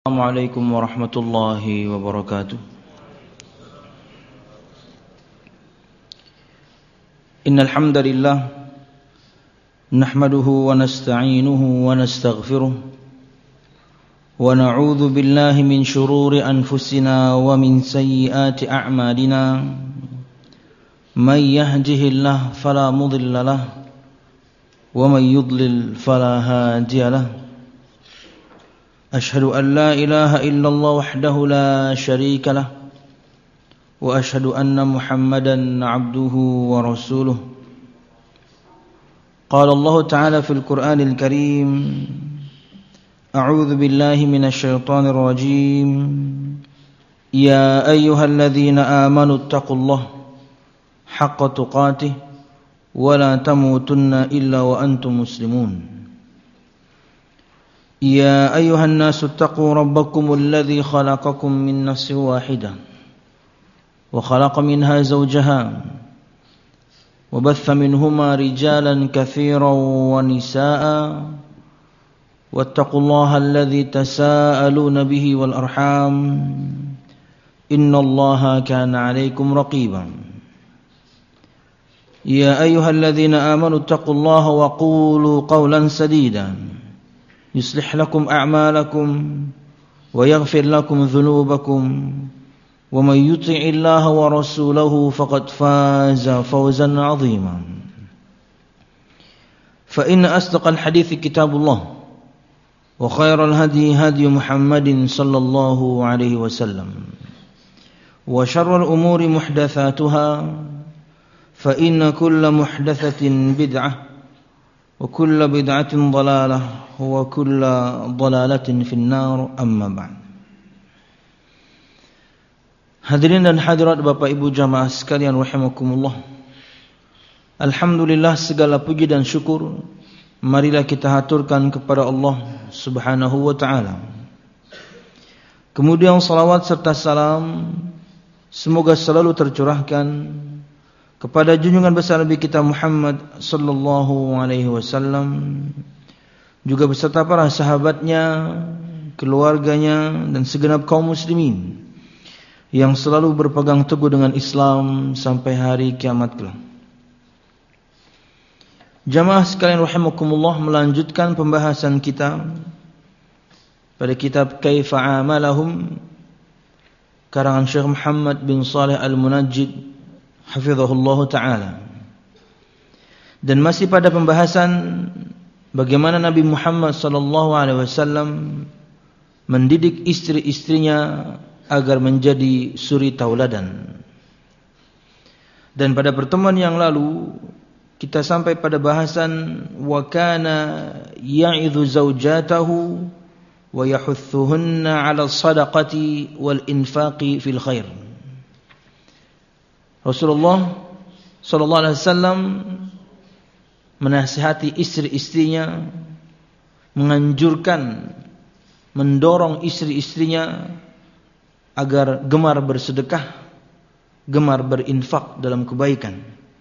Assalamualaikum warahmatullahi wabarakatuh. Innal hamdalillah nahmaduhu wa nasta'inuhu wa nastaghfiruh wa na'udzu billahi min shururi anfusina wa min sayyiati a'malina. May yahdihillahu fala mudilla lahu wa may yudlil fala hadiya lahu. أشهد أن لا إله إلا الله وحده لا شريك له وأشهد أن محمدا عبده ورسوله. قال الله تعالى في القرآن الكريم: أعوذ بالله من الشيطان الرجيم يا أيها الذين آمنوا اتقوا الله حق تقاته ولا تموتن إلا وأنتم مسلمون. يا أيها الناس اتقوا ربكم الذي خلقكم من نفس واحدة وخلق منها زوجها وبث منهما رجالا كثيرا ونساء واتقوا الله الذي تساءلون به والأرحام إن الله كان عليكم رقيبا. يا أيها الذين آمنوا اتقوا الله وقولوا قولا سديدا يصلح لكم أعمالكم ويغفر لكم ذنوبكم ومن يطع الله ورسوله فقد فاز فوزا عظيما. فإن أصدق الحديث كتاب الله وخير الهدي هدي محمد صلى الله عليه وسلم وشر الأمور محدثاتها فإن كل محدثة بدعة وكل بدعة ضلالة وكل ضلالة في النار أما بعد. Hadirin dan hadirat Bapak Ibu jamaah sekalian rahimakumullah. Alhamdulillah, segala puji dan syukur marilah kita haturkan kepada Allah Subhanahu wa taala. Kemudian salawat serta salam semoga selalu tercurahkan kepada junjungan besar Nabi kita Muhammad sallallahu alaihi wasallam, juga beserta para sahabatnya, keluarganya dan segenap kaum muslimin yang selalu berpegang teguh dengan Islam sampai hari kiamat kelak. Jamaah sekalian rahimakumullah, melanjutkan pembahasan kita pada kitab Kaifa Amalahum karangan Syekh Muhammad bin Shalih Al-Munajjid hafizahullah ta'ala. Dan masih pada pembahasan bagaimana Nabi Muhammad sallallahu alaihi wasallam mendidik istri-istrinya agar menjadi suri tauladan. Dan pada pertemuan yang lalu kita sampai pada bahasan wa kana ya'idhu zaujatahu wa yahuthuhunna 'ala sadaqati wal infaqi fil khair. Rasulullah sallallahu alaihi wasallam menasihati istri-istrinya, menganjurkan, mendorong istri-istrinya agar gemar bersedekah, gemar berinfak dalam kebaikan.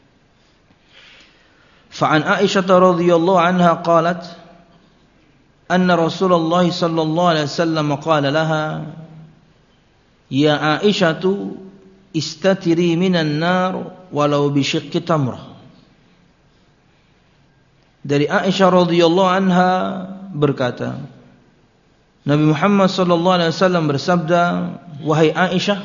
Fa'an Aisyah radhiyallahu anha qalat anna Rasulullah sallallahu alaihi wasallam qala laha ya Aisyatu istatiri minan nar walau bisyiqqi tamrah. Dari Aisyah radhiyallahu anha berkata, Nabi Muhammad sallallahu alaihi wasallam bersabda, wahai Aisyah,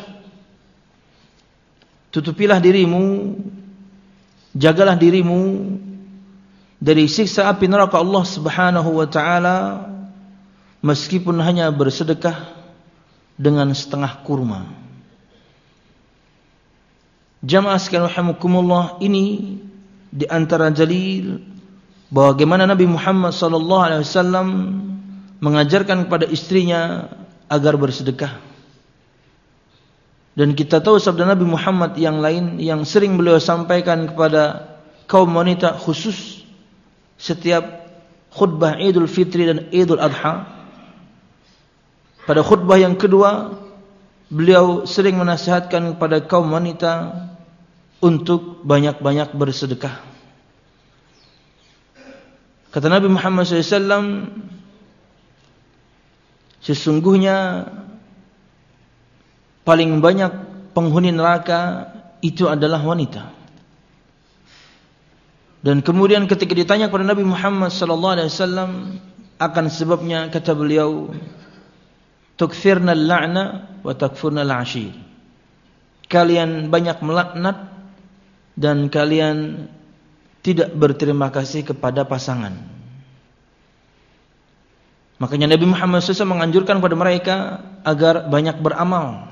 tutupilah dirimu, jagalah dirimu dari siksa api neraka Allah Subhanahu wa taala meskipun hanya bersedekah dengan setengah kurma. Jamaah sekalian rahimakumullah, ini di antara dalil bagaimana Nabi Muhammad sallallahu alaihi wasallam mengajarkan kepada istrinya agar bersedekah. Dan kita tahu sabda Nabi Muhammad yang lain yang sering beliau sampaikan kepada kaum wanita, khusus setiap khutbah Idul Fitri dan Idul Adha. Pada khutbah yang kedua, beliau sering menasihatkan kepada kaum wanita untuk banyak-banyak bersedekah. Kata Nabi Muhammad SAW, sesungguhnya paling banyak penghuni neraka itu adalah wanita. Dan kemudian ketika ditanya kepada Nabi Muhammad sallallahu alaihi wasallam akan sebabnya, kata beliau, tukthirna al-la'na wa takfurna al-'ashir. Kalian banyak melaknat dan kalian tidak berterima kasih kepada pasangan. Makanya Nabi Muhammad SAW menganjurkan kepada mereka agar banyak beramal,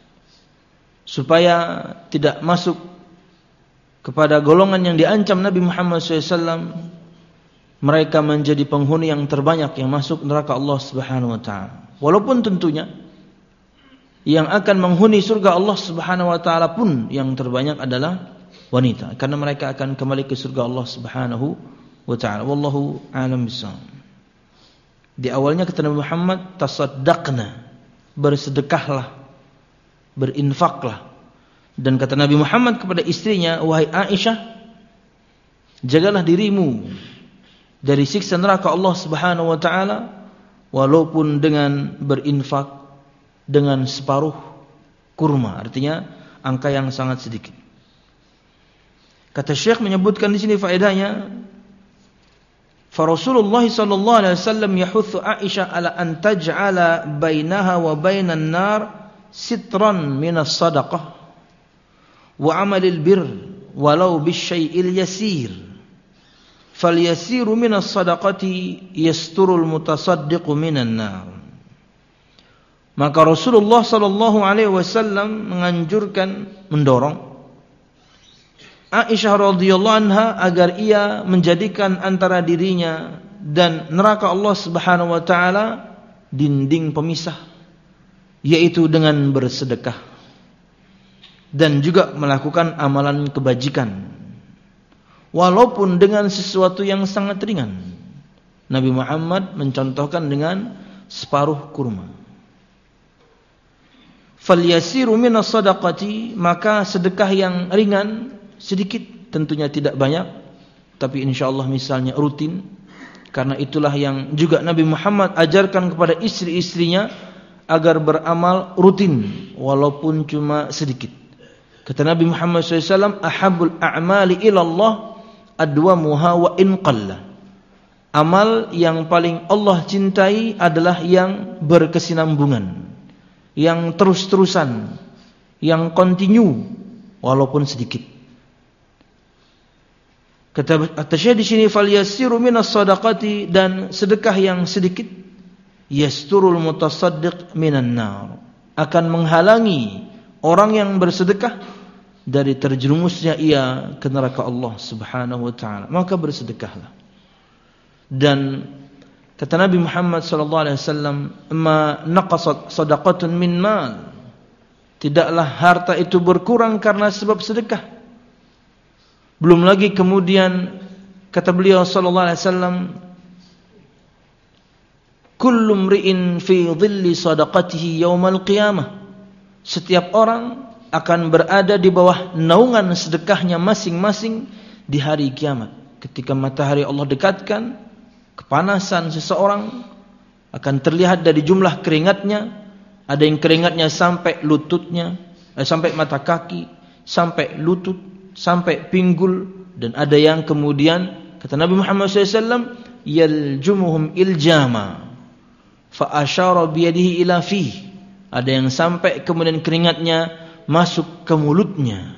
supaya tidak masuk kepada golongan yang diancam Nabi Muhammad SAW. Mereka menjadi penghuni yang terbanyak yang masuk neraka Allah Subhanahu wa taala. Walaupun tentunya yang akan menghuni surga Allah Subhanahu wa taala pun yang terbanyak adalah wanita, karena mereka akan kembali ke surga Allah Subhanahu wa taala. Wallahu a'lam bishawab. Di awalnya kata Nabi Muhammad, tasaddaqna, bersedekahlah, berinfaklah. Dan kata Nabi Muhammad kepada istrinya, wahai Aisyah, jagalah dirimu dari siksa neraka Allah Subhanahu wa taala walaupun dengan berinfak dengan separuh kurma, artinya angka yang sangat sedikit. Kata Syekh menyebutkan di sini faedahnya, fa Rasulullah sallallahu alaihi wasallam yahutsu Aisyah ala an taj'ala bainaha wa bainan nar sitran minas sadaqah wa amalil bir walau bisyai'il yasir. Falyasiru minas sadaqati yasturul mutasaddiqu minan nar. Maka Rasulullah sallallahu alaihi wasallam menganjurkan, mendorong Aisyah radhiyallahu anha agar ia menjadikan antara dirinya dan neraka Allah Subhanahu wa taala dinding pemisah, yaitu dengan bersedekah dan juga melakukan amalan kebajikan, walaupun dengan sesuatu yang sangat ringan. Nabi Muhammad mencontohkan dengan separuh kurma. Falyasiru minas sadaqati, maka sedekah yang ringan, sedikit, tentunya tidak banyak, tapi insyaallah misalnya rutin. Karena itulah yang juga Nabi Muhammad ajarkan kepada istri-istrinya agar beramal rutin walaupun cuma sedikit. Kata Nabi Muhammad SAW, ahabul a'mali ilallah adwamuha wa in qalla. Amal yang paling Allah cintai adalah yang berkesinambungan, yang terus-terusan, yang kontinu walaupun sedikit. Kata Syekh di sini, falyasiru minas sadaqati, dan sedekah yang sedikit, yasturul mutasaddiq minan nar, akan menghalangi orang yang bersedekah dari terjerumusnya ia ke neraka Allah Subhanahu wa taala. Maka bersedekahlah. Dan kata Nabi Muhammad sallallahu alaihi wasallam, ma naqasat sadaqatun min mal, tidaklah harta itu berkurang karena sebab sedekah. Belum lagi kemudian kata beliau sallallahu alaihi wasallam, kullu mri'in fi dhilli sadaqatihi yaumal qiyamah, setiap orang akan berada di bawah naungan sedekahnya masing-masing di hari kiamat. Ketika matahari Allah dekatkan, kepanasan seseorang akan terlihat dari jumlah keringatnya. Ada yang keringatnya sampai lututnya, sampai mata kaki, sampai lutut, sampai pinggul, dan ada yang kemudian kata Nabi Muhammad SAW, yaljumuhum iljama fa asyara biyadihi ila fih, ada yang sampai kemudian keringatnya masuk ke mulutnya.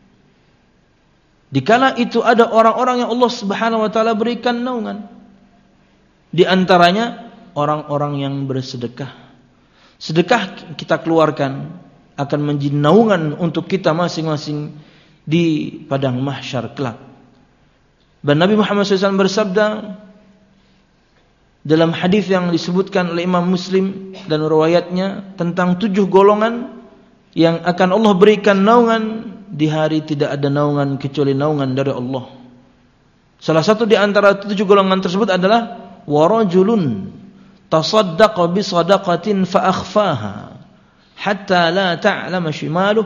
Dikala itu ada orang-orang yang Allah Subhanahu wa taala berikan naungan, di antaranya orang-orang yang bersedekah. Sedekah kita keluarkan akan menjadi naungan untuk kita masing-masing di padang mahsyar kelak. Dan Nabi Muhammad SAW bersabda dalam hadis yang disebutkan oleh Imam Muslim dan riwayatnya tentang 7 golongan yang akan Allah berikan naungan di hari tidak ada naungan kecuali naungan dari Allah. Salah satu di antara 7 golongan tersebut adalah warajulun tasaddaqa bi sadaqatin fa akhfaha hatta la ta'lamu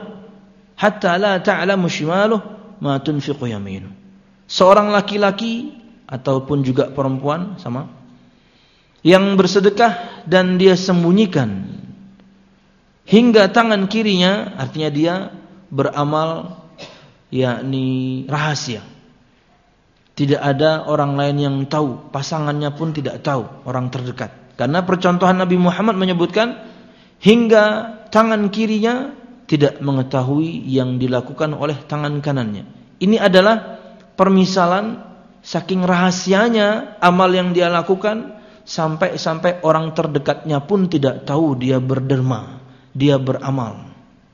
shimaluhu ma tunfiqu yaminuhu. Seorang laki-laki ataupun juga perempuan sama yang bersedekah dan dia sembunyikan hingga tangan kirinya, artinya dia beramal yakni rahasia. Tidak ada orang lain yang tahu, pasangannya pun tidak tahu, orang terdekat. Karena percontohan Nabi Muhammad menyebutkan hingga tangan kirinya tidak mengetahui yang dilakukan oleh tangan kanannya. Ini adalah permisalan saking rahasianya amal yang dia lakukan, sampai orang terdekatnya pun tidak tahu dia berderma, dia beramal.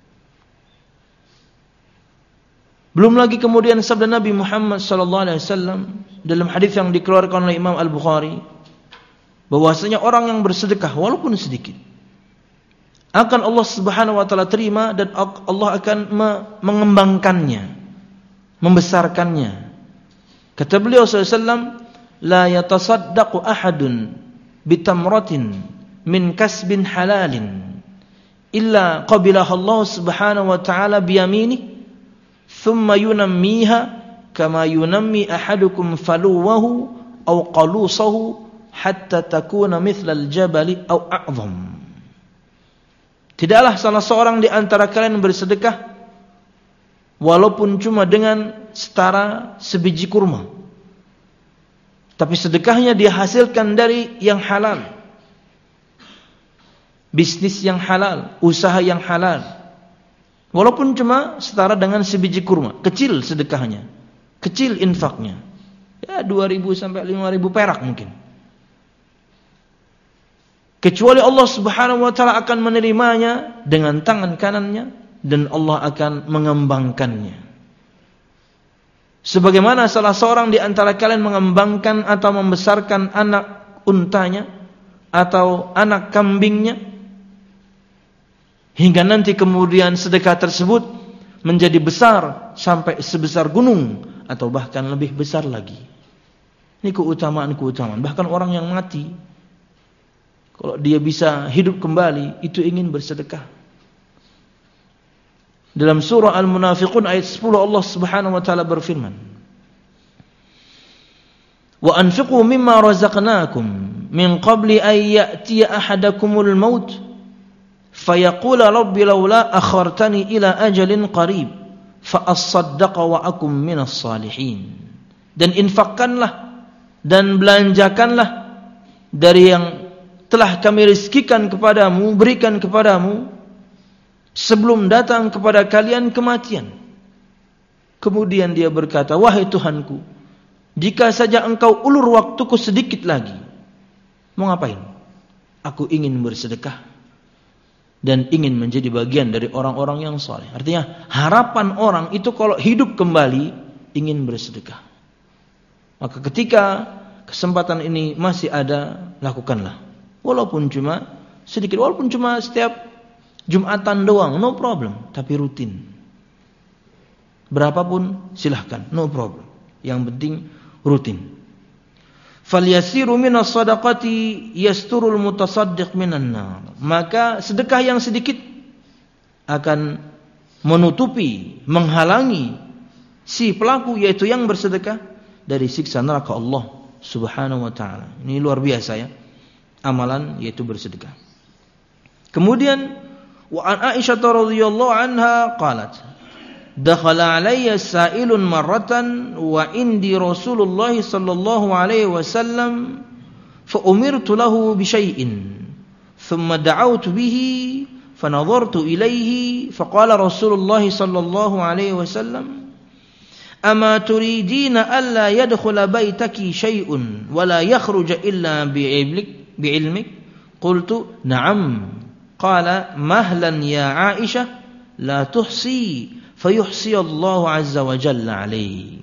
Belum lagi kemudian sabda Nabi Muhammad SAW dalam hadis yang dikeluarkan oleh Imam Al-Bukhari, bahwasanya orang yang bersedekah walaupun sedikit akan Allah Subhanahu wa taala terima, dan Allah akan mengembangkannya, membesarkannya. Kata beliau SAW, la yatasaddaqu ahadun bitamratin min kasbin halalin illa qabilaha Allah Subhanahu wa taala biyaminihi thumma yunammiha kama yunammi ahadukum faluwahu aw qalusahu hatta takuna mithlal jabali aw a'zam. Tidaklah salah seorang di antara kalian bersedekah walaupun cuma dengan setara sebiji kurma, tapi sedekahnya dia hasilkan dari yang halal, bisnis yang halal, usaha yang halal, walaupun cuma setara dengan sebiji kurma. Kecil sedekahnya, kecil infaknya, ya 2.000 sampai 5.000 perak mungkin. Kecuali Allah Subhanahu wa taala akan menerimanya dengan tangan kanannya dan Allah akan mengembangkannya. Sebagaimana salah seorang di antara kalian mengembangkan atau membesarkan anak untanya atau anak kambingnya, hingga nanti kemudian sedekah tersebut menjadi besar sampai sebesar gunung atau bahkan lebih besar lagi. Ini keutamaan-keutamaan. Bahkan orang yang mati, kalau dia bisa hidup kembali, itu ingin bersedekah. Dalam surah Al-Munafiqun ayat 10 Allah Subhanahu wa taala berfirman, "Wa anfiqu mimma razaqnakum min qabli an ya'tiya ahadakumul maut fayaqula rabbi laula akhartani ila ajalin qarib fa asaddaqa wa akum minas salihin." Dan infakkanlah dan belanjakanlah dari yang telah kami rizkikan kepadamu, berikan kepadamu sebelum datang kepada kalian kematian. Kemudian dia berkata, wahai Tuhanku, jika saja engkau ulur waktuku sedikit lagi, mau ngapain? Aku ingin bersedekah dan ingin menjadi bagian dari orang-orang yang saleh. Artinya harapan orang itu kalau hidup kembali ingin bersedekah. Maka ketika kesempatan ini masih ada, lakukanlah. Walaupun cuma sedikit, walaupun cuma setiap Jumatan doang, no problem, tapi rutin. Berapapun silahkan, no problem. Yang penting rutin. Falyasiru minas sadaqati yasturul mutasaddiq minan nar. Maka sedekah yang sedikit akan menutupi, menghalangi si pelaku, yaitu yang bersedekah, dari siksa neraka Allah Subhanahu wa taala. Ini luar biasa ya, amalan yaitu bersedekah. Kemudian wa an Aisyah radhiyallahu anha qalat, dakhala alayya sa'ilun marratan wa indi Rasulullah sallallahu alaihi wasallam fa umirtu lahu bi syai'in thumma da'awtu bihi fa nadhartu ilayhi fa qala Rasulullah sallallahu alaihi wasallam ama turidina alla yadkhula baytaki syai'un wa la yakhruja illa bi'ilmik qultu na'am qala mahlan ya Aisyah la tuhsi fayuhsi Allah azza wa jalla alaihi.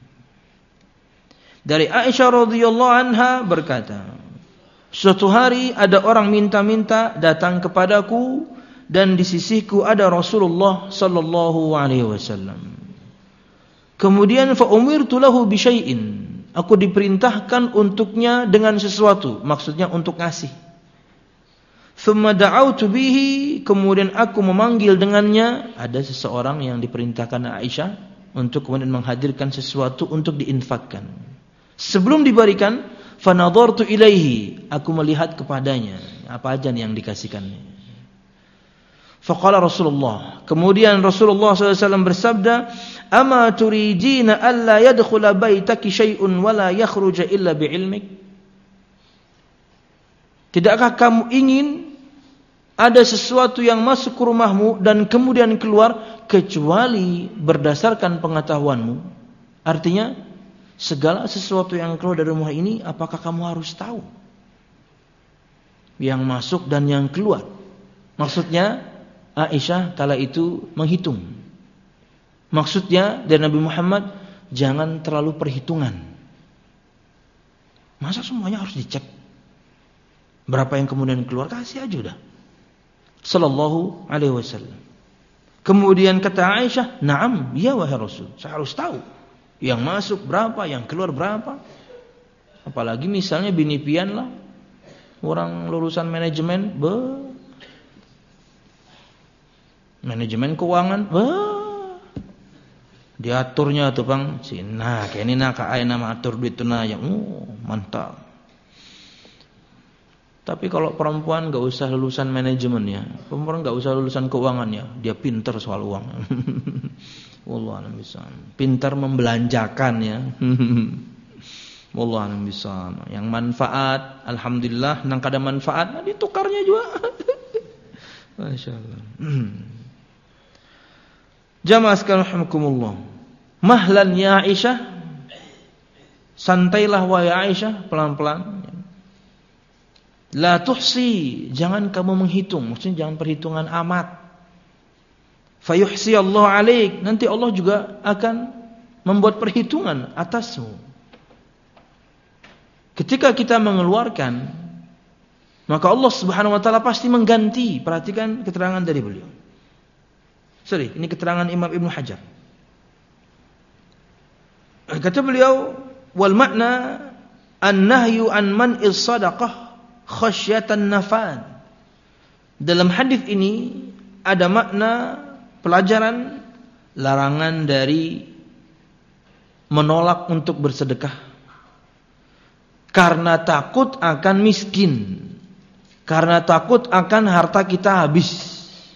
Dari Aisyah radhiyallahu anha berkata, suatu hari ada orang minta-minta datang kepadaku dan di sisiku ada Rasulullah sallallahu alaihi wasallam. Kemudian fa umirtu lahu bi syai'in, aku diperintahkan untuknya dengan sesuatu, maksudnya untuk ngasih. Thumma da'awtu bihi, kemudian aku memanggil dengannya. Ada seseorang yang diperintahkan Aisyah untuk kemudian menghadirkan sesuatu untuk diinfakkan. Sebelum diberikan, Fanadhartu ilaihi, aku melihat kepadanya, apa aja yang dikasihkannya. Faqala Rasulullah, kemudian Rasulullah SAW bersabda, "Ama turidina alla yadkhula baitaki syai'un wa la yakhruja illa bi'ilmik?" Tidakkah kamu ingin ada sesuatu yang masuk ke rumahmu dan kemudian keluar kecuali berdasarkan pengetahuanmu? Artinya, segala sesuatu yang keluar dari rumah ini, apakah kamu harus tahu yang masuk dan yang keluar? Maksudnya Aisyah kala itu menghitung. Maksudnya dari Nabi Muhammad, jangan terlalu perhitungan. Masa semuanya harus dicek? Berapa yang kemudian keluar, kasih aja udah. Sallallahu alaihi wasallam. Kemudian kata Aisyah, "Na'am, ya wahai Rasul, saya harus tahu yang masuk berapa, yang keluar berapa." Apalagi misalnya bini pian lah, orang lulusan manajemen, manajemen keuangan, diaturnya tuh bang, nah kayak ini nak kayak nama atur duit tunai yang mantap. Tapi kalau perempuan gak usah lulusan manajemen ya, perempuan gak usah lulusan keuangan ya, dia pintar soal uang. Wallahu a'lam bishawab. Pintar membelanjakan ya. Wallahu a'lam bishawab. Yang manfaat, alhamdulillah, nang kada manfaat, nah ditukarnya juga. Masyaallah. Jamaah sekalian rahimakumullah. Mahlan ya Aisyah. Santailah wahai Aisyah, pelan-pelan. La tuhsi, jangan kamu menghitung, maksudnya jangan perhitungan amat. Fayuhsi Allah alaik, nanti Allah juga akan membuat perhitungan atasmu. Ketika kita mengeluarkan, maka Allah Subhanahu wa taala pasti mengganti. Perhatikan keterangan dari beliau. Ini keterangan Imam Ibnu Hajar. Kata beliau, wal makna an-nahyu an man'is shadaqah khasyatan nafad. Dalam hadis ini ada makna pelajaran larangan dari menolak untuk bersedekah karena takut akan miskin, karena takut akan harta kita habis.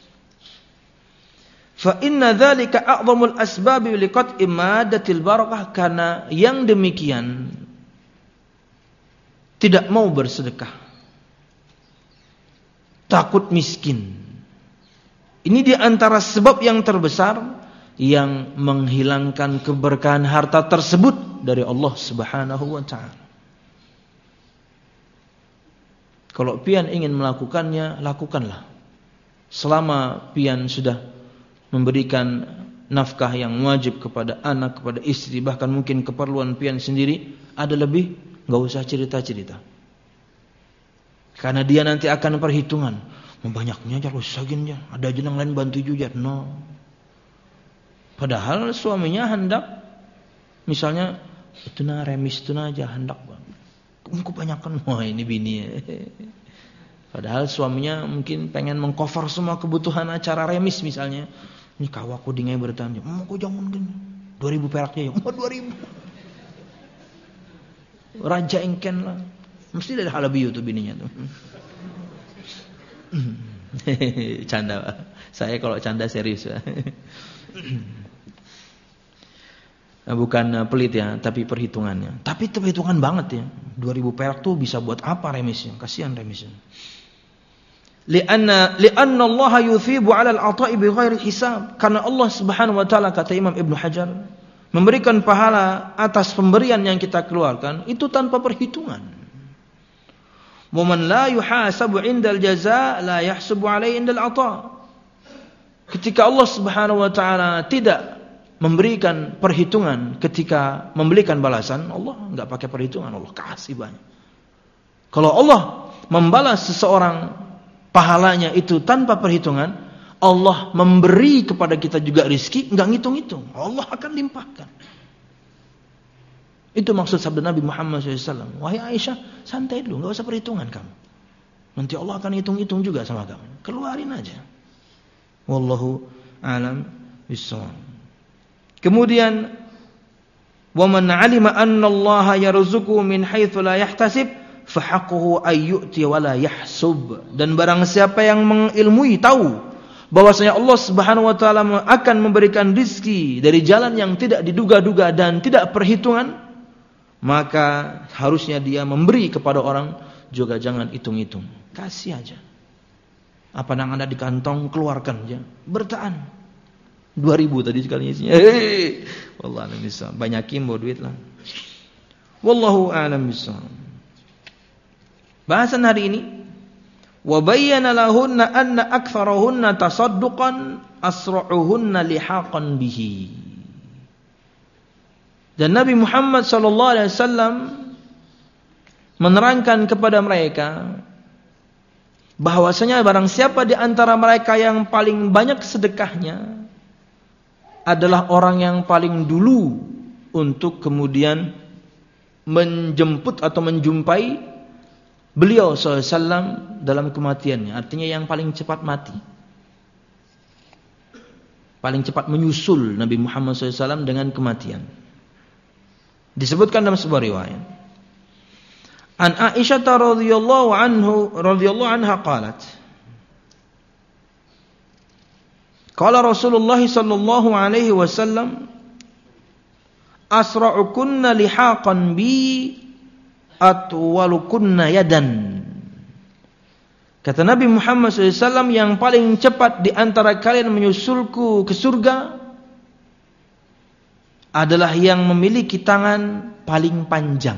Fa inna dzalika a'dhamul asbab liqat'i maddatil barakah, karena yang demikian tidak mau bersedekah, takut miskin. Ini di antara sebab yang terbesar yang menghilangkan keberkahan harta tersebut dari Allah Subhanahu wa taala. Kalau pian ingin melakukannya, lakukanlah. Selama pian sudah memberikan nafkah yang wajib kepada anak, kepada istri, bahkan mungkin keperluan pian sendiri, ada lebih, enggak usah cerita-cerita. Karena dia nanti akan perhitungan. Banyaknya aja usahkin aja, ada aja yang lain bantu juga. No. Padahal suaminya hendak, misalnya itu nah remis itu nah aja hendak bang. Kok banyakkan, wah ini bini. Padahal suaminya mungkin pengen mengcover semua kebutuhan acara remis misalnya. Ini kawaku dingai bertanya, kok jangan gini, 2.000 peraknya ya, 2.000. Raja engken lah, mesti dari halabiu tuh bininya tuh. Canda, saya kalau canda serius. Bukan pelit ya, tapi perhitungannya. Tapi perhitungan banget ya. 2.000 perak tuh bisa buat apa remisnya? Kasihan remisnya. Lianna Allah yuthibu 'ala al-'ata'i bighairi hisab. Karena Allah Subhanahu wa taala, kata Imam Ibnu Hajar, memberikan pahala atas pemberian yang kita keluarkan itu tanpa perhitungan. Wa man la yuhasabu 'indal jazaa' la yahsabu 'alaihi 'indal 'ata'. Ketika Allah Subhanahu wa taala tidak memberikan perhitungan ketika memberikan balasan, Allah enggak pakai perhitungan, Allah kasih banyak. Kalau Allah membalas seseorang pahalanya itu tanpa perhitungan, Allah memberi kepada kita juga rizki, enggak ngitung-ngitung, Allah akan limpahkan. Itu maksud sabda Nabi Muhammad SAW. Wahai Aisyah, santai dulu, enggak usah perhitungan kamu. Nanti Allah akan hitung-hitung juga sama kamu. Keluarin aja. Wallahu a'lam bishawab. Kemudian Wa man 'alima anna Allah yarzuqu min haitsu la yahtasib fa haqquhu ay yu'ti wa la yahsub. Dan barang siapa yang mengilmui tahu bahwasanya Allah Subhanahu wa taala akan memberikan rizki dari jalan yang tidak diduga-duga dan tidak perhitungan, maka harusnya dia memberi kepada orang juga jangan hitung-hitung. Kasih aja. Apa yang ada di kantong keluarkan aja. Bertahan. 2.000 tadi sekali isinya. Wallahu a'lam bishawab. Banyakin bawa duit lah. Wallahu a'lam bishawab. Bahasan hari ini, wa bayyana lahunna anna aktsarahunna tasadduqan asra'uhunna lihaqan bihi. Dan Nabi Muhammad sallallahu alaihi wasallam menerangkan kepada mereka bahwasanya barang siapa di antara mereka yang paling banyak sedekahnya adalah orang yang paling dulu untuk kemudian menjemput atau menjumpai beliau SAW dalam kematiannya. Artinya yang paling cepat mati, paling cepat menyusul Nabi Muhammad SAW dengan kematian. Disebutkan dalam sebuah riwayat. An Aisyah radhiyallahu anha qalat, qala Rasulullah sallallahu alaihi wasallam, asra'ukunna lihaqan bi atwalukunna yadan. Kata Nabi Muhammad SAW, yang paling cepat di antara kalian menyusulku ke surga adalah yang memiliki tangan paling panjang.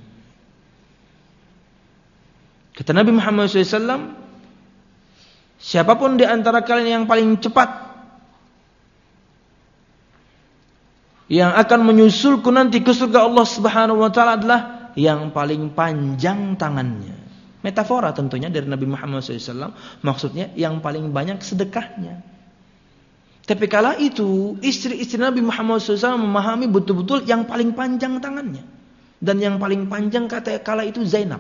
Kata Nabi Muhammad SAW, siapapun di antara kalian yang paling cepat yang akan menyusulku nanti ke surga Allah Subhanahu wa taala adalah yang paling panjang tangannya. Metafora tentunya dari Nabi Muhammad SAW, maksudnya yang paling banyak sedekahnya. Tapi kala itu istri-istri Nabi Muhammad SAW memahami betul-betul yang paling panjang tangannya. Dan yang paling panjang kala itu Zainab,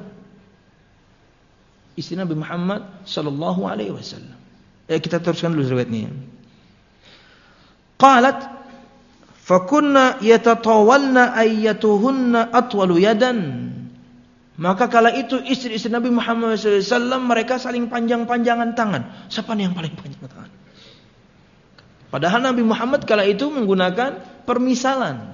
istri Nabi Muhammad sallallahu alaihi wasallam. Kita teruskan dulu riwayatnya. Qalat fakunna yatatawalna ayyatuhunna atwalu yadan. Maka kala itu istri-istri Nabi Muhammad SAW mereka saling panjang-panjangan tangan. Siapa nih yang paling panjang tangan? Padahal Nabi Muhammad kala itu menggunakan permisalan.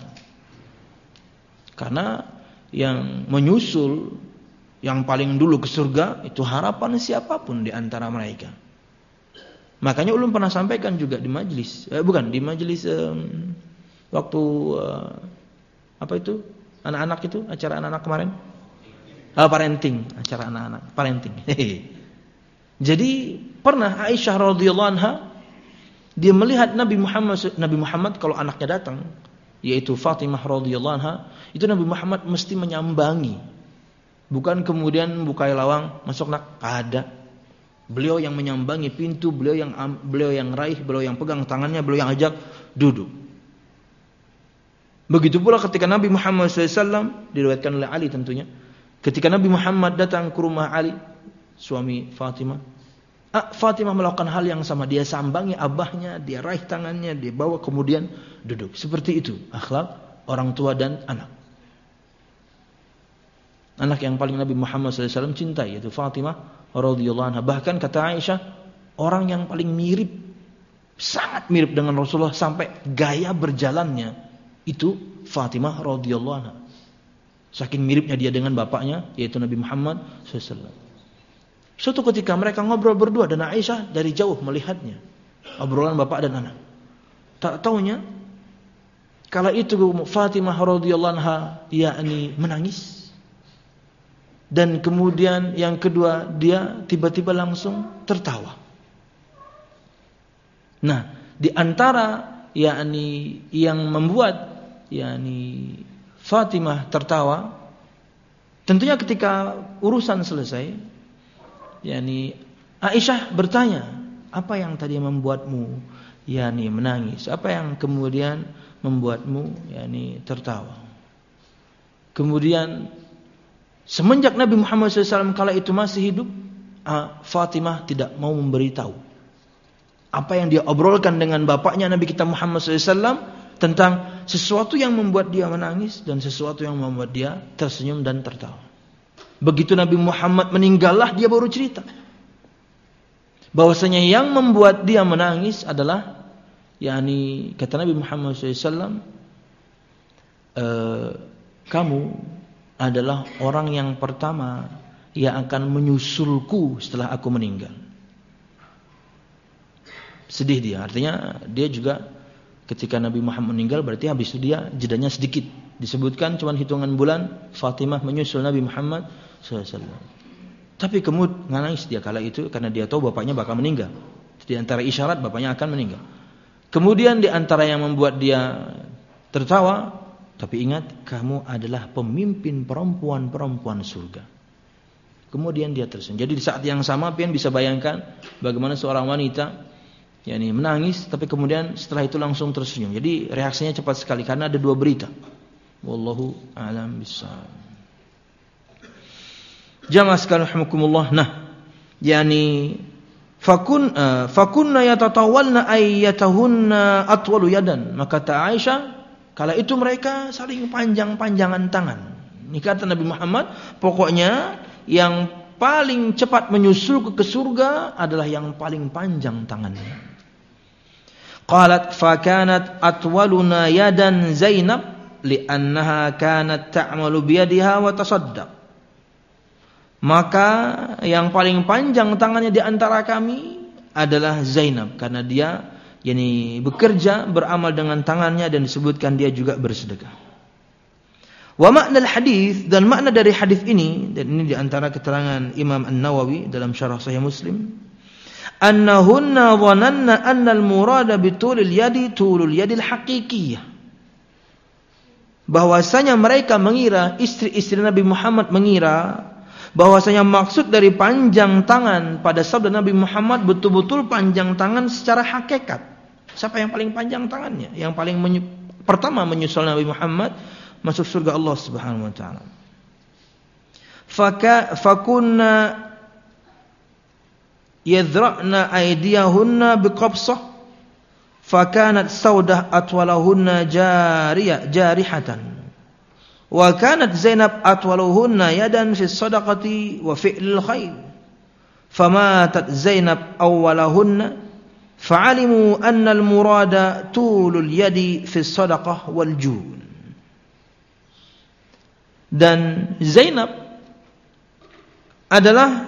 Karena yang menyusul yang paling dulu ke surga itu harapan siapapun di antara mereka. Makanya ulun pernah sampaikan juga di majelis, di majelis waktu apa itu? Anak-anak itu, acara anak-anak kemarin. Parenting, acara anak-anak, parenting. Jadi pernah Aisyah radhiyallahu anha dia melihat Nabi Muhammad kalau anaknya datang, yaitu Fatimah radhiyallahu anha, itu Nabi Muhammad mesti menyambangi. Bukan kemudian buka lawang, masuk nak, ada. Beliau yang menyambangi pintu, beliau yang raih, beliau yang pegang tangannya, beliau yang ajak duduk. Begitu pula ketika Nabi Muhammad SAW, diriwayatkan oleh Ali tentunya, ketika Nabi Muhammad datang ke rumah Ali, suami Fatimah, Fatimah melakukan hal yang sama. Dia sambangi abahnya, dia raih tangannya, dia bawa kemudian duduk. Seperti itu akhlak orang tua dan anak. Anak yang paling Nabi Muhammad SAW cintai yaitu Fatimah radhiyallahu anha. Bahkan kata Aisyah, orang yang paling mirip, sangat mirip dengan Rasulullah sampai gaya berjalannya itu Fatimah radhiyallahu anha. Saking miripnya dia dengan bapaknya yaitu Nabi Muhammad SAW. Suatu ketika mereka ngobrol berdua dan Aisyah dari jauh melihatnya, obrolan bapak dan anak. Tak taunya kala itu Fatimah radhiyallahu anha yakni menangis. Dan kemudian yang kedua dia tiba-tiba langsung tertawa. Nah, di antara yakni yang membuat yakni Fatimah tertawa, tentunya ketika urusan selesai, yakni Aisyah bertanya, apa yang tadi membuatmu yakni menangis? Apa yang kemudian membuatmu yakni tertawa? Kemudian semenjak Nabi Muhammad SAW kala itu masih hidup, Fatimah tidak mau memberitahu apa yang dia obrolkan dengan bapaknya Nabi kita Muhammad SAW tentang sesuatu yang membuat dia menangis dan sesuatu yang membuat dia tersenyum dan tertawa. Begitu Nabi Muhammad meninggallah dia baru cerita bahwasanya yang membuat dia menangis adalah kata Nabi Muhammad SAW, kamu adalah orang yang pertama yang akan menyusulku setelah aku meninggal. Sedih dia, artinya dia juga ketika Nabi Muhammad meninggal berarti habis itu dia jedanya sedikit. Disebutkan cuma hitungan bulan Fatimah menyusul Nabi Muhammad SAW. Tapi kemudian nangis dia kala itu karena dia tahu bapaknya bakal meninggal. Di antara isyarat bapaknya akan meninggal. Kemudian di antara yang membuat dia tertawa, tapi ingat kamu adalah pemimpin perempuan-perempuan surga. Kemudian dia tersenyum. Jadi di saat yang sama pian bisa bayangkan bagaimana seorang wanita menangis tapi kemudian setelah itu langsung tersenyum. Jadi reaksinya cepat sekali karena ada dua berita. Wallahu a'lam bishawab. Jamaah sekalian rahimakumullah. Nah, fakunna yatatawalna ayyatahunna atwalu yadan. Maka kata Aisyah, kala itu mereka saling panjang-panjangan tangan. Ini kata Nabi Muhammad, pokoknya yang paling cepat menyusul ke surga adalah yang paling panjang tangannya. Qalat fakanat atwaluna yadan Zainab li'annaha kanat ta'malu biyadiha wa tasaddaq. Maka yang paling panjang tangannya di antara kami adalah Zainab karena dia bekerja beramal dengan tangannya dan disebutkan dia juga bersedekah. Wa makna al-hadis, dan makna dari hadis ini, dan ini di antara keterangan Imam An-Nawawi dalam syarah Sahih Muslim, annahunna dhananna anna al-murada bitulil yadi tulul yadil haqiqiyah. Bahwasanya mereka mengira, istri-istri Nabi Muhammad mengira bahwasanya maksud dari panjang tangan pada sabda Nabi Muhammad betul-betul panjang tangan secara hakikat. Siapa yang paling panjang tangannya? Yang paling pertama menyusul Nabi Muhammad masuk surga Allah Subhanahu wa taala. Fakunna yadra'na aydiyahunna biqabsah fakanat saudah atwalahunna jarihatan wa kanat Zainab atwaluhunna yadan fi sadaqati wa fi'lil khair famatat Zainab awwalahunna fa'alimu anna al-murada tulul yadi fi sadaqah wal jud. Dan Zainab adalah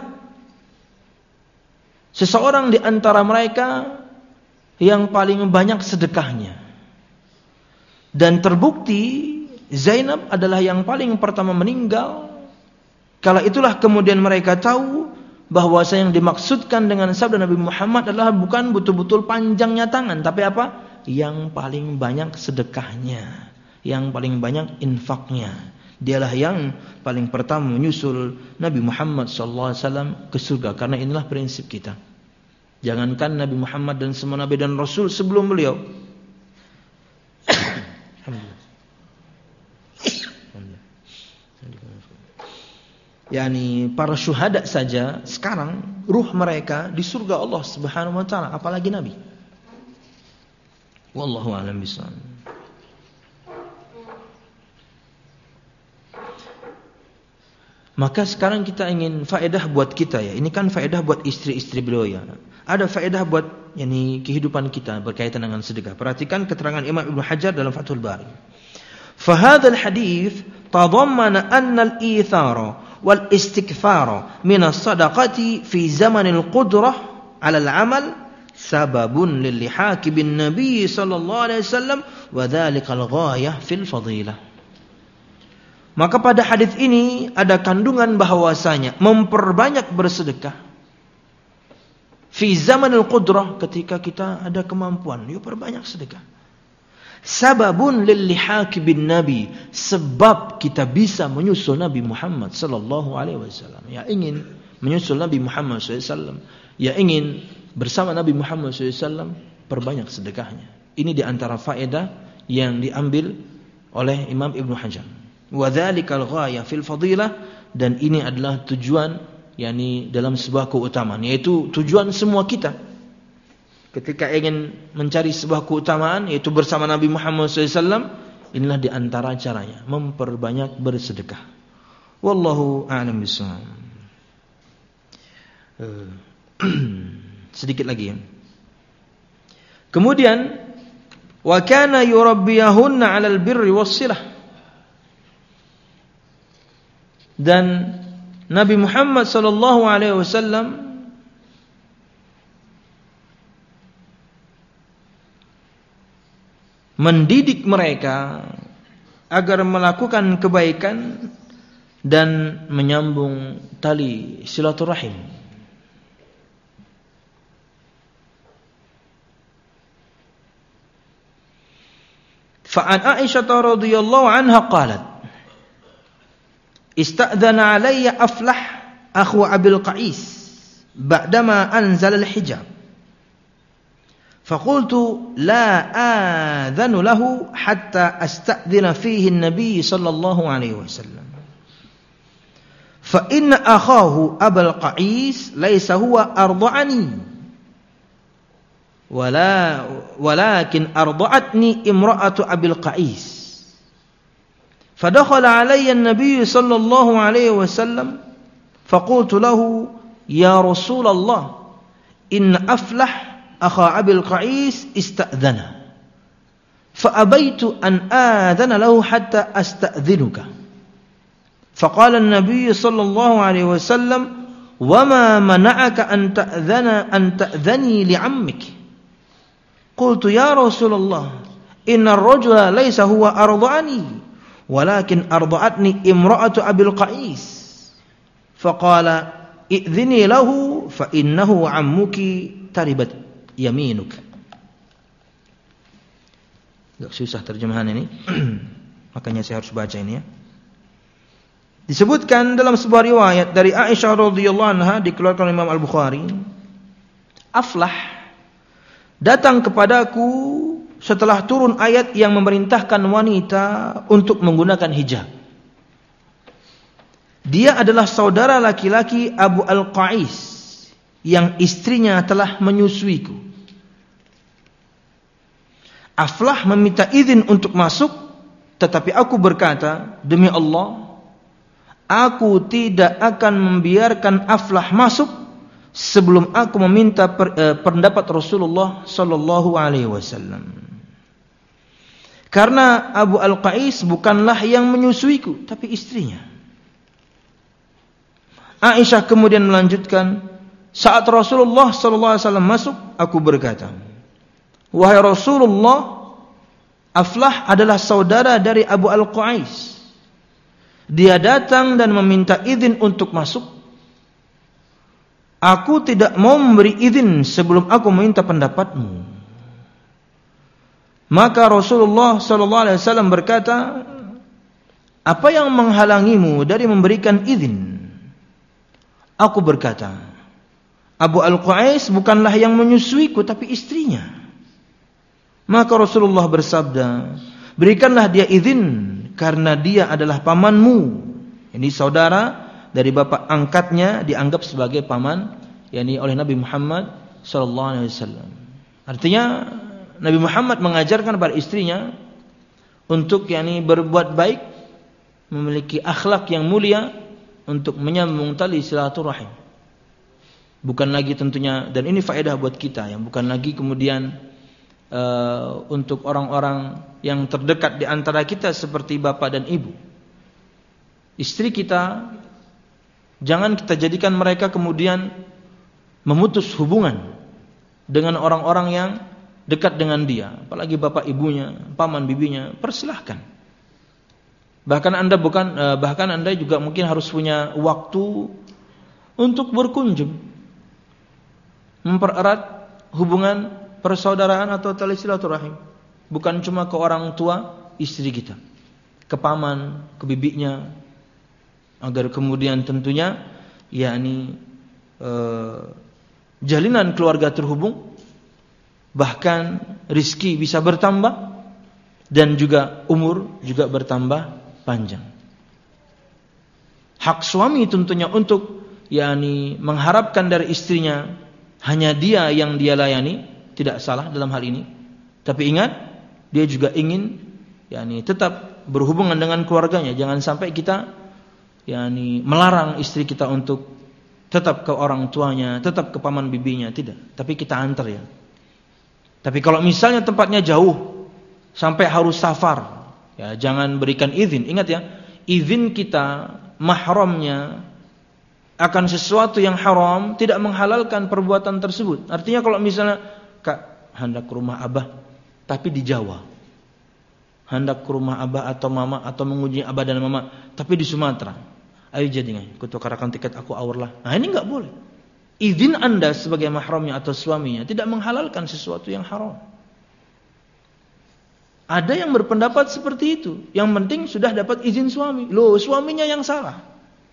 seseorang di antara mereka yang paling banyak sedekahnya. Dan terbukti Zainab adalah yang paling pertama meninggal. Kala itulah kemudian mereka tahu bahwa yang dimaksudkan dengan sabda Nabi Muhammad adalah bukan betul-betul panjangnya tangan, tapi apa? Yang paling banyak sedekahnya, yang paling banyak infaknya. Dialah yang paling pertama menyusul Nabi Muhammad SAW ke surga. Karena inilah prinsip kita. Jangankan Nabi Muhammad dan semua Nabi dan Rasul sebelum beliau. Para syuhada saja sekarang ruh mereka di surga Allah Subhanahu wa taala, apalagi Nabi. Wallahu a'lam bishawab. Maka sekarang kita ingin faedah buat kita ya. Ini kan faedah buat istri-istri beliau ya. Ada faedah buat kehidupan kita berkaitan dengan sedekah. Perhatikan keterangan Imam Ibnu Hajar dalam Fathul Bari. Fahadzal hadits tadammana anna al-ithara wal istikfara min as-sadaqati fi zamanil qudrah 'ala al-'amal sababun lil-lihaqi bin Nabi sallallahu alaihi wasallam wa dzalika al-ghayah fil fadilah. Maka pada hadis ini ada kandungan bahwasanya memperbanyak bersedekah fi zamanil qudrah, ketika kita ada kemampuan, yuk perbanyak sedekah. Sababun lil lihaqi bin nabi, sebab kita bisa menyusul Nabi Muhammad sallallahu alaihi wasallam. Ya ingin menyusul Nabi Muhammad sallallahu alaihi wasallam, ya ingin bersama Nabi Muhammad sallallahu alaihi wasallam, perbanyak sedekahnya. Ini di antara faedah yang diambil oleh Imam Ibnu Hajar. Wa dzalikal ghayah fil fadilah, dan ini adalah tujuan dalam sebuah keutamaan, yaitu tujuan semua kita ketika ingin mencari sebuah keutamaan yaitu bersama Nabi Muhammad SAW, inilah di antara caranya memperbanyak bersedekah. Wallahu a'lam bishawab. Sedikit lagi ya. Kemudian wa kana yurabbiyahunna 'alal birri was-silah. Dan Nabi Muhammad sallallahu alaihi wasallam mendidik mereka agar melakukan kebaikan dan menyambung tali silaturahim. Fa'an Aisyah radhiyallahu anha qalat ista'dzana alayya Aflah akhu Abil Qais ba'dama anzala al-hijab faqultu la adzanu lahu hatta asta'dzina fihi an-nabiy sallallahu alaihi wasallam fa inna akhahu Abul Qais laysa huwa arda'ani walakin arda'atni imra'atu Abil Qais فدخل علي النبي صلى الله عليه وسلم فقلت له يا رسول الله إن أفلح أخا أبي القعيس استأذن فأبيت أن آذن له حتى أستأذنك فقال النبي صلى الله عليه وسلم وما منعك أن تأذني لعمك قلت يا رسول الله إن الرجل ليس هو أرضعني ولكن أرضعتني امرأة أبي القعيس فقال إذني له فإنه عمك تربت يمينك. Agak susah terjemahan ini makanya saya harus baca ini ya. Disebutkan dalam sebuah riwayat dari Aisyah radhiyallahu anha dikeluarkan oleh Imam Al-Bukhari, Aflah datang kepadaku setelah turun ayat yang memerintahkan wanita untuk menggunakan hijab. Dia adalah saudara laki-laki Abu Al-Qais yang istrinya telah menyusuiku. Aflah meminta izin untuk masuk, tetapi aku berkata, demi Allah, aku tidak akan membiarkan Aflah masuk sebelum aku meminta pendapat Rasulullah sallallahu alaihi wasallam. Karena Abu Al-Qais bukanlah yang menyusuiku, tapi istrinya. Aisyah kemudian melanjutkan, saat Rasulullah sallallahu alaihi wasallam masuk, aku berkata, wahai Rasulullah, Aflah adalah saudara dari Abu Al-Qais. Dia datang dan meminta izin untuk masuk. Aku tidak mau memberi izin sebelum aku meminta pendapatmu. Maka Rasulullah sallallahu alaihi wasallam berkata, apa yang menghalangimu dari memberikan izin? Aku berkata, Abu Al-Qais bukanlah yang menyusuiku tapi istrinya. Maka Rasulullah bersabda, berikanlah dia izin karena dia adalah pamanmu. Ini saudara dari bapak angkatnya dianggap sebagai paman, yakni oleh Nabi Muhammad sallallahu alaihi wasallam. Artinya Nabi Muhammad mengajarkan kepada istrinya untuk yakni berbuat baik, memiliki akhlak yang mulia untuk menyambung tali silaturahim. Bukan lagi tentunya, dan ini faedah buat kita yang bukan lagi kemudian untuk orang-orang yang terdekat di antara kita seperti bapak dan ibu. Istri kita jangan kita jadikan mereka kemudian memutus hubungan dengan orang-orang yang dekat dengan dia, apalagi bapak ibunya, paman bibinya, persilahkan. Bahkan Anda juga mungkin harus punya waktu untuk berkunjung, mempererat hubungan persaudaraan atau tali silaturahim. Bukan cuma ke orang tua istri kita, ke paman, ke bibinya, agar kemudian tentunya yakni jalinan keluarga terhubung, bahkan rizki bisa bertambah dan juga umur juga bertambah panjang. Hak suami tentunya untuk yakni mengharapkan dari istrinya hanya dia yang dia layani, tidak salah dalam hal ini. Tapi ingat, dia juga ingin tetap berhubungan dengan keluarganya. Jangan sampai kita melarang istri kita untuk tetap ke orang tuanya, tetap ke paman bibinya, tidak. Tapi kita antar ya. Tapi kalau misalnya tempatnya jauh sampai harus safar, ya jangan berikan izin. Ingat ya, izin kita mahramnya akan sesuatu yang haram tidak menghalalkan perbuatan tersebut. Artinya kalau misalnya Kak hendak ke rumah Abah tapi di Jawa, hendak ke rumah Abah atau Mama atau mengunjungi Abah dan Mama tapi di Sumatera, ayo jadinya ku tukarakan tiket aku awur lah. Nah ini enggak boleh. Izin Anda sebagai mahramnya atau suaminya tidak menghalalkan sesuatu yang haram. Ada yang berpendapat seperti itu. Yang penting sudah dapat izin suami. Loh, suaminya yang salah.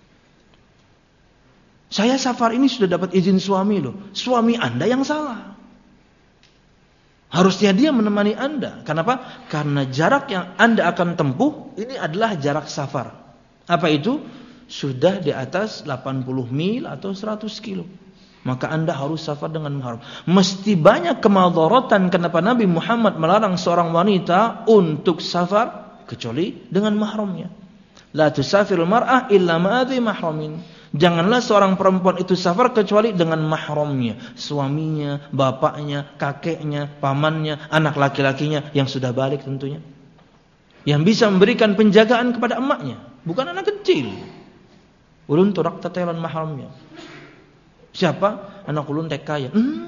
Saya safar ini sudah dapat izin suami loh. Suami Anda yang salah. Harusnya dia menemani Anda. Kenapa? Karena jarak yang Anda akan tempuh ini adalah jarak safar. Apa itu? Sudah di atas 80 mil atau 100 kilo. Maka Anda harus safar dengan mahram. Mesti banyak kemadharatan kenapa Nabi Muhammad melarang seorang wanita untuk safar kecuali dengan mahramnya. La tusafirul mar'ah illa ma'adhi mahramin. Janganlah seorang perempuan itu safar kecuali dengan mahramnya, suaminya, bapaknya, kakeknya, pamannya, anak laki-lakinya yang sudah balik tentunya. Yang bisa memberikan penjagaan kepada emaknya, bukan anak kecil. Ulun turak tatelan mahramnya. Siapa? Anak ulun TK ya.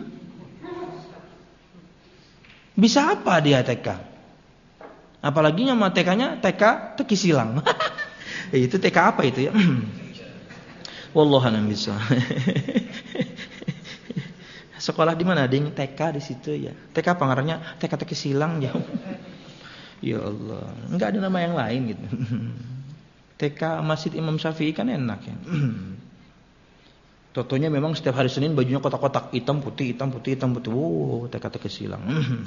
Bisa apa dia TK? Apalagi nama TK-nya TK Teki Silang. Itu TK apa itu ya? Wallahu a'lam bishawab. Sekolah di mana? Ding TK di situ ya. TK pangaranya TK Teki Silang ya. Ya Allah, enggak ada nama yang lain gitu. TK Masjid Imam Syafi'i kan enak ya. Totonya memang setiap hari Senin bajunya kotak-kotak hitam putih hitam putih hitam putih. Oh, TK Teki Silang.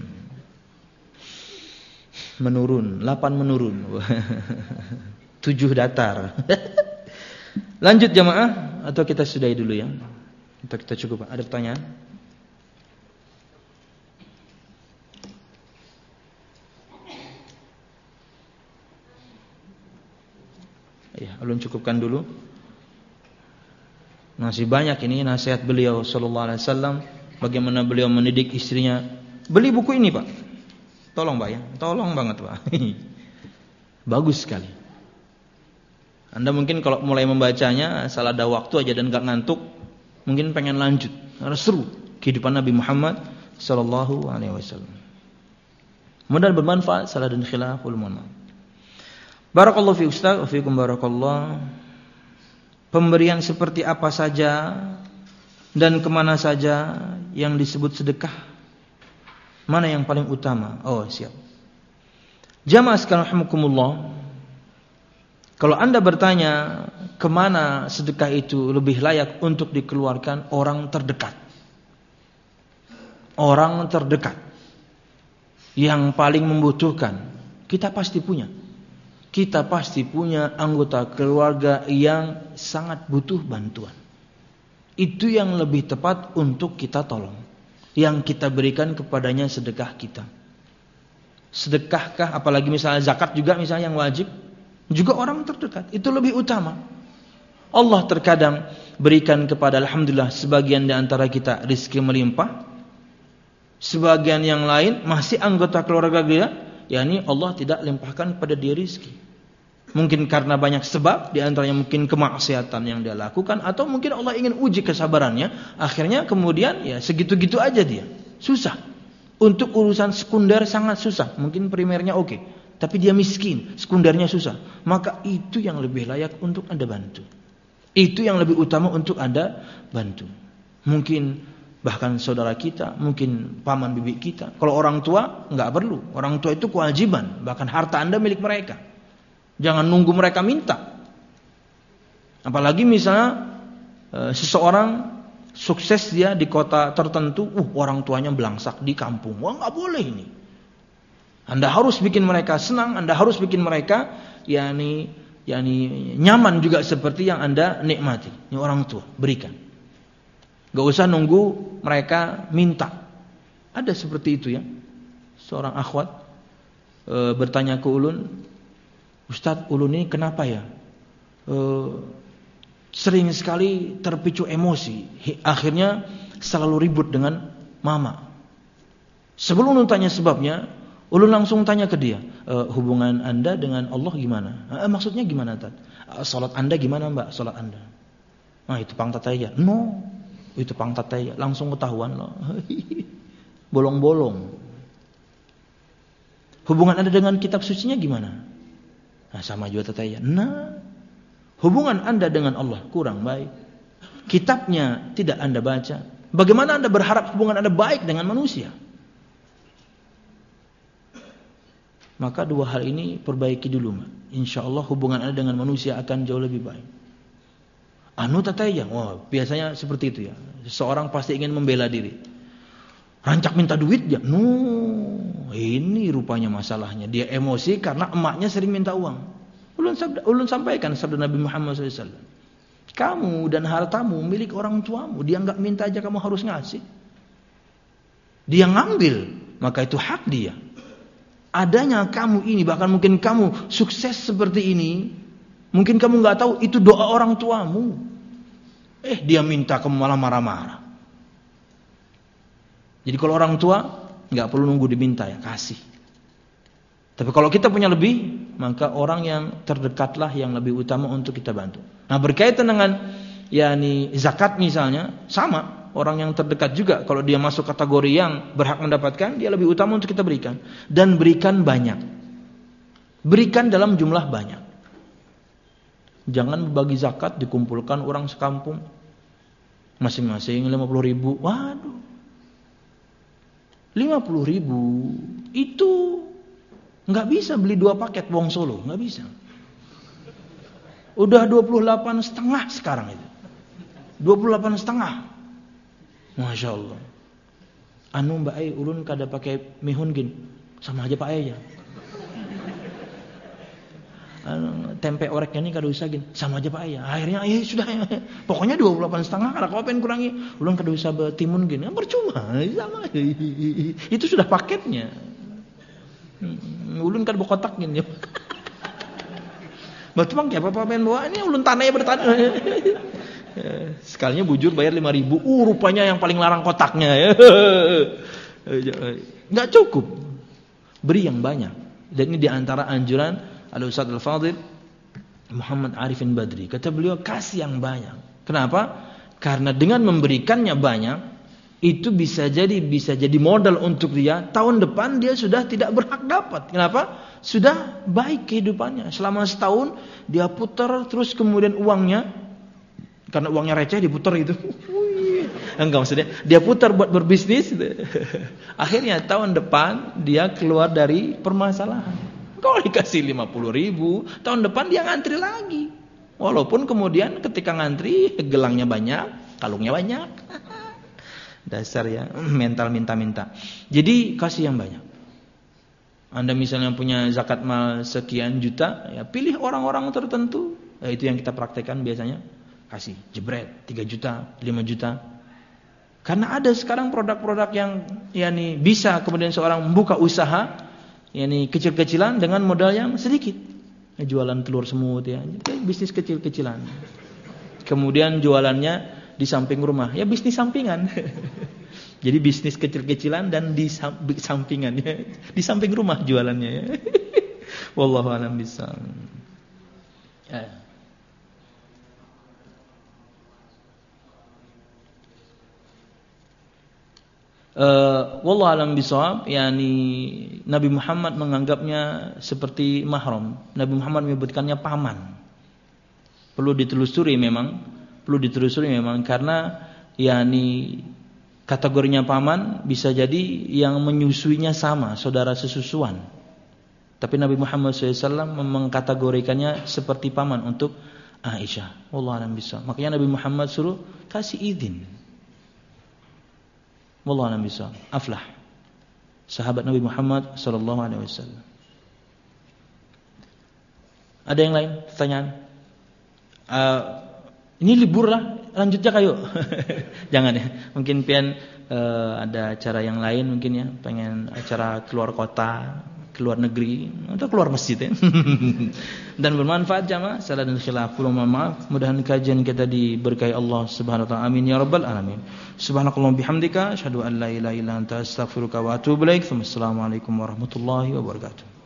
Menurun, 8 menurun. 7 datar. Lanjut jamaah atau kita sudahi dulu ya? Atau kita cukup? Ada pertanyaan? Ya, ulun cukupkan dulu. Masih banyak ini nasihat beliau sallallahu alaihi wasallam bagaimana beliau mendidik istrinya. Beli buku ini, Pak. Tolong, Pak ya. Tolong banget, Pak. Bagus sekali. Anda mungkin kalau mulai membacanya asal ada waktu aja dan enggak ngantuk, mungkin pengen lanjut. Karena seru kehidupan Nabi Muhammad sallallahu alaihi wasallam. Mudah bermanfaat, salah dan khilaful mohon. Barakallahu fi ustaz wa fiikum barakallah. Pemberian seperti apa saja dan kemana saja yang disebut sedekah? Mana yang paling utama? Oh, siap. Jamaah sekalian rahimakumullah. Kalau Anda bertanya kemana sedekah itu lebih layak untuk dikeluarkan, orang terdekat. Orang terdekat yang paling membutuhkan. Kita pasti punya. Kita pasti punya anggota keluarga yang sangat butuh bantuan. Itu yang lebih tepat untuk kita tolong. Yang kita berikan kepadanya sedekah kita. Sedekahkah, apalagi misalnya zakat juga misalnya yang wajib, juga orang terdekat. Itu lebih utama. Allah terkadang berikan kepada alhamdulillah sebagian di antara kita rezeki melimpah. Sebagian yang lain masih anggota keluarga dia, yakni Allah tidak limpahkan pada dia rezeki. Mungkin karena banyak sebab, di antaranya mungkin kemaksiatan yang dia lakukan, atau mungkin Allah ingin uji kesabarannya. Akhirnya kemudian ya segitu-gitu aja dia. Susah. Untuk urusan sekunder sangat susah. Mungkin primernya oke, tapi dia miskin, sekundernya susah. Maka itu yang lebih layak untuk Anda bantu. Itu yang lebih utama untuk Anda bantu. Mungkin bahkan saudara kita, mungkin paman bibi kita. Kalau orang tua enggak perlu. Orang tua itu kewajiban, bahkan harta Anda milik mereka. Jangan nunggu mereka minta. Apalagi misalnya seseorang sukses dia di kota tertentu, orang tuanya belangsak di kampung. Wah, enggak boleh ini. Anda harus bikin mereka senang, Anda harus bikin mereka yakni nyaman juga seperti yang Anda nikmati. Ini orang tua, berikan. Enggak usah nunggu mereka minta. Ada seperti itu ya. Seorang akhwat bertanya ke ulun, Ustadz, ulun ini kenapa ya? Sering sekali terpicu emosi. Akhirnya selalu ribut dengan mama. Sebelum ulun tanya sebabnya, ulun langsung tanya ke dia, hubungan anda dengan Allah gimana? Maksudnya gimana, Tad? Salat anda gimana, Mbak? Salat anda? Nah, itu pangtataya. No, itu pangtataya. Langsung ketahuan loh. Bolong-bolong. Hubungan anda dengan kitab sucinya gimana? Nah, sama juga tataya. Nah, hubungan anda dengan Allah kurang baik. Kitabnya tidak anda baca. Bagaimana anda berharap hubungan anda baik dengan manusia? Maka dua hal ini perbaiki dulu. InsyaAllah hubungan anda dengan manusia akan jauh lebih baik. Anu tataya. Wah, biasanya seperti itu ya. Seseorang pasti ingin membela diri. Rancak minta duit ya. No, ini rupanya masalahnya. Dia emosi karena emaknya sering minta uang. Ulun sampaikan sabda Nabi Muhammad SAW. Kamu dan hartamu milik orang tuamu. Dia enggak minta aja kamu harus ngasih. Dia ngambil, maka itu hak dia. Adanya kamu ini, bahkan mungkin kamu sukses seperti ini, mungkin kamu enggak tahu itu doa orang tuamu. Dia minta kamu malah marah-marah. Jadi kalau orang tua nggak perlu nunggu diminta ya, kasih. Tapi kalau kita punya lebih, maka orang yang terdekatlah yang lebih utama untuk kita bantu. Nah, berkaitan dengan zakat misalnya, sama. Orang yang terdekat juga kalau dia masuk kategori yang berhak mendapatkan, dia lebih utama untuk kita berikan. Dan berikan banyak. Berikan dalam jumlah banyak. Jangan berbagi zakat dikumpulkan orang sekampung masing-masing 50.000. Waduh. 50.000 itu nggak bisa beli 2 paket Wong Solo, nggak bisa. Udah 28,5 sekarang itu. 28,5. Masya Allah. Anu Mbak Ai ulun kada pakai mihun gin, sama aja Pak Ai ya. Tempe oreknya ini kada usah gin, sama aja Pak Ai ya. Akhirnya sudah ya. Pokoknya 28,5 kada kau pengen kurangi. Ulun kada usah betimun gin, percuma sama. Itu sudah paketnya. Ulun kada bawa kotak gin ya. Batu bang ya apa pengen bawa ini ulun tanahnya bertanah. Sekalinya bujur bayar 5.000. Rupanya yang paling larang kotaknya ya. Enggak cukup. Beri yang banyak. Dan ini diantara anjuran Al-Ustadz Al-Fadhil Muhammad Arifin Badri. Kata beliau, kasih yang banyak. Kenapa? Karena dengan memberikannya banyak, itu bisa jadi modal untuk dia. Tahun depan dia sudah tidak berhak dapat. Kenapa? Sudah baik kehidupannya. Selama setahun dia putar terus kemudian uangnya, karena uangnya receh diputar itu. Enggak, maksudnya dia putar buat berbisnis. Akhirnya tahun depan dia keluar dari permasalahan. Kalau dikasih 50.000, tahun depan dia ngantri lagi. Walaupun kemudian ketika ngantri gelangnya banyak, kalungnya banyak. Dasar ya, mental minta-minta. Jadi kasih yang banyak. Anda misalnya punya zakat mal sekian juta, ya pilih orang-orang tertentu. Itu yang kita praktekkan biasanya. Kasih jebret 3 juta, 5 juta. Karena ada sekarang produk-produk yang bisa kemudian seorang membuka usaha kecil-kecilan dengan modal yang sedikit. Jualan telur semut ya, bisnis kecil-kecilan. Kemudian jualannya di samping rumah, ya bisnis sampingan. Jadi bisnis kecil-kecilan dan di sampingan ya. Di samping rumah jualannya ya. Wallahu a'lam bishawab. Wallahu a'lam bishawab. Nabi Muhammad menganggapnya seperti mahram. Nabi Muhammad menyebutkannya paman. Perlu ditelusuri memang karena kategorinya paman bisa jadi yang menyusuinya sama, saudara sesusuan. Tapi Nabi Muhammad SAW mengkategorikannya seperti paman untuk Aisyah. Wallahu a'lam bishawab. Makanya Nabi Muhammad suruh kasih izin. Wallahu a'lam bishawab. Aflah sahabat Nabi Muhammad sallallahu alaihi wasallam. Ada yang lain pertanyaan? Ini libur lah lanjutnya kayu. Jangan ya. Mungkin pian ada acara yang lain mungkin ya, pengen acara keluar kota, keluar negeri atau keluar masjid ya. Dan bermanfaat jamaah. Salah dan khilaf, mohon maaf. Mudahan kajian kita diberkahi Allah Subhanahu wa taala. Amin ya rabbal alamin. Subhanakallahumma bihamdika asyhadu an la ilaha illa anta astaghfiruka wa atubu ilaik. Wassalamualaikum warahmatullahi wabarakatuh.